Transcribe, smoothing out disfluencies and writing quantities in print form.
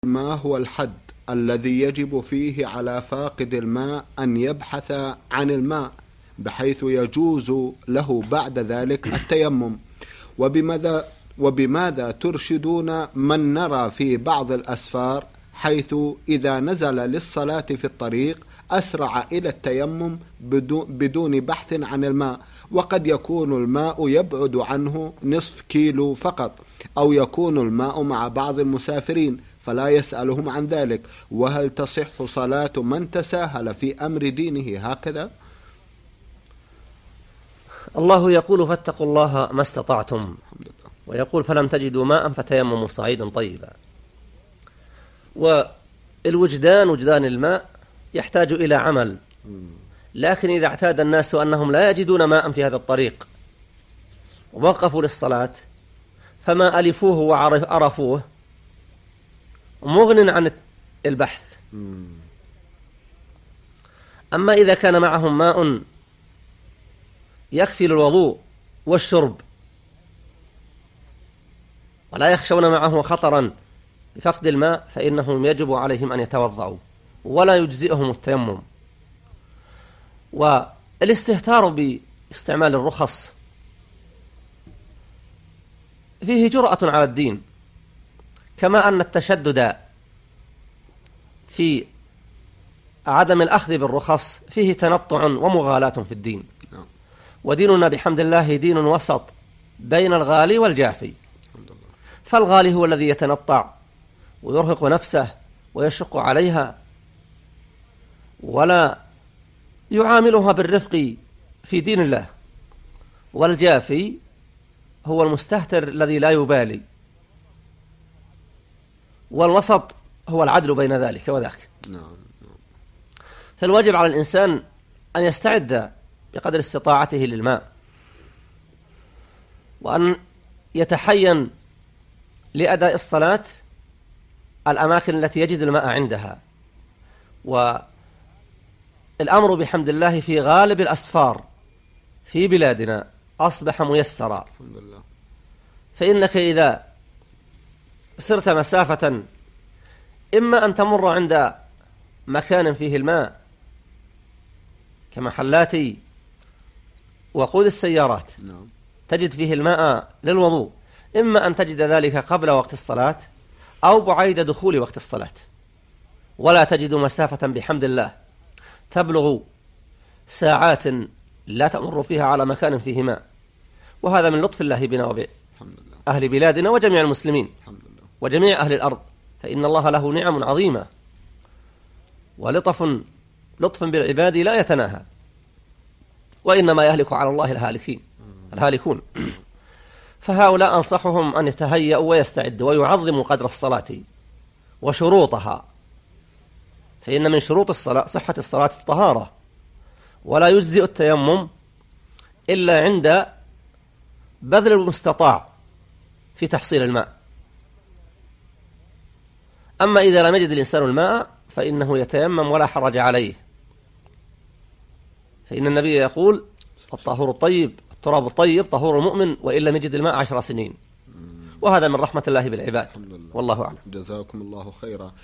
ما هو الحد الذي يجب فيه على فاقد الماء أن يبحث عن الماء بحيث يجوز له بعد ذلك التيمم؟ وبماذا ترشدون من نرى في بعض الأسفار حيث إذا نزل للصلاة في الطريق أسرع إلى التيمم بدون بحث عن الماء، وقد يكون الماء يبعد عنه نصف كيلو فقط، أو يكون الماء مع بعض المسافرين فلا يسألهم عن ذلك؟ وهل تصح صلاة من تساهل في أمر دينه هكذا؟ الله يقول فاتقوا الله ما استطعتم، ويقول فلم تجدوا ماء فتيمموا صعيدا طيبا. والوجدان وجدان الماء يحتاج إلى عمل، لكن إذا اعتاد الناس أنهم لا يجدون ماء في هذا الطريق ووقفوا للصلاة فما ألفوه وعرفوه مغن عن البحث. أما إذا كان معهم ماء يكفي للوضوء والشرب ولا يخشون معه خطرا بفقد الماء فإنهم يجب عليهم أن يتوضعوا ولا يجزئهم التيمم. والاستهتار باستعمال الرخص فيه جرأة على الدين، كما أن التشدد في عدم الأخذ بالرخص فيه تنطع ومغالاة في الدين. وديننا بحمد الله دين وسط بين الغالي والجافي. فالغالي هو الذي يتنطع ويرهق نفسه ويشق عليها ولا يعاملها بالرفق في دين الله، والجافي هو المستهتر الذي لا يبالي، والوسط هو العدل بين ذلك وذاك. فالواجب على الإنسان أن يستعد بقدر استطاعته للماء، وأن يتحين لأداء الصلاة الأماكن التي يجد الماء عندها. والأمر بحمد الله في غالب الأسفار في بلادنا أصبح ميسرا، فإنك إذا سرت مسافة إما أن تمر عند مكان فيه الماء كمحلات وقود السيارات تجد فيه الماء للوضوء، إما أن تجد ذلك قبل وقت الصلاة أو بعيد دخول وقت الصلاة، ولا تجد مسافة بحمد الله تبلغ ساعات لا تمر فيها على مكان فيه ماء. وهذا من لطف الله بنا وبأهل بلادنا وجميع المسلمين وجميع أهل الأرض، فإن الله له نعم عظيمة ولطف بالعباد لا يتناهى، وإنما يهلك على الله الهالكون. فهؤلاء أنصحهم أن يتهيأوا ويستعدوا ويعظموا قدر الصلاة وشروطها، فإن من شروط الصلاة صحة الصلاة الطهارة، ولا يجزئ التيمم إلا عند بذل المستطاع في تحصيل الماء. أما إذا لم يجد الإنسان الماء فإنه يتيمم ولا حرج عليه، فإن النبي يقول الطهور الطيب التراب الطيب طهور المؤمن وإن لم يجد الماء 10 سنين. وهذا من رحمة الله بالعباد، والله أعلم. جزاكم الله خيرا.